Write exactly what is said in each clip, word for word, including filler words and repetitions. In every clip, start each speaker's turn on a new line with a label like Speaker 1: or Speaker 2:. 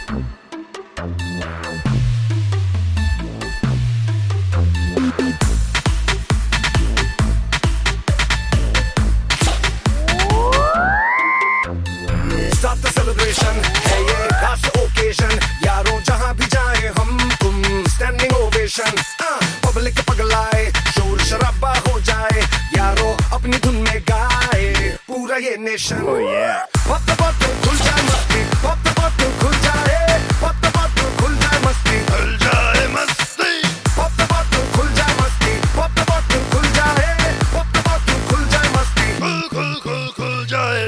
Speaker 1: Start the celebration, है ये खास occasion, यारों जहां भी जाए हम तुम standing ovation, पब्लिक पगलाए शोर शराबा हो जाए, यारों अपनी धुन में गाए पूरा ये nation. Oh yeah. Pop the bottle, खुल जाए मस्ती, pop the bottle, खुल जाए, pop the bottle, खुल जाए मस्ती, खुल जाए मस्ती, pop the bottle, खुल जाए मस्ती, pop the bottle, खुल जाए, pop the bottle, खुल जाए मस्ती, खुल खुल खुल खुल जाए.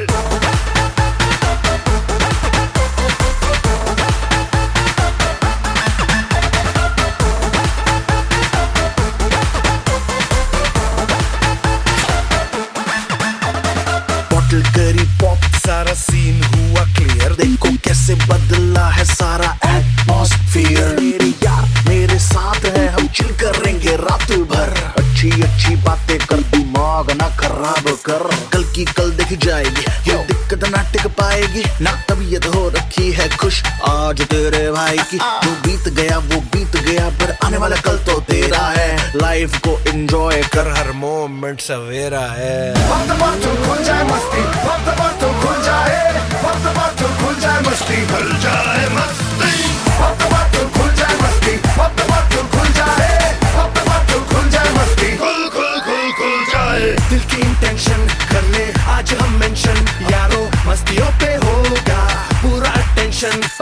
Speaker 2: करी पॉप सारा सीन हुआ क्लियर, देखो कैसे बदला है सारा एटमॉस्फेयर. मेरे यार मेरे साथ है, हम चिल करेंगे रात भर, अच्छी अच्छी बातें कर, दिमाग ना खराब कर. कल की कल देखी जाएगी, ये दिक्कत ना टिक पाएगी, ना तबीयत हो रखी है खुश आज तेरे भाई की. जो बीत गया वो बीत गया, पर आने वाला कल तो तेरा है. लाइफ को एंजॉय कर, हर मोमेंट सवेरा है.
Speaker 1: Pop the bottle, खुल जाए मस्ती, pop the bottle, खुल जाए, pop the bottle, खुल जाए मस्ती, खुल जाए मस्ती, pop the bottle, खुल जाए मस्ती, pop the bottle, खुल जाए, pop the bottle, खुल जाए मस्ती, खुल खुल खुल खुल जाए. दिल की इंटेंशन कर ले आज हम मेंशन, यारों मस्तियों पे होगा पूरा अटेंशन.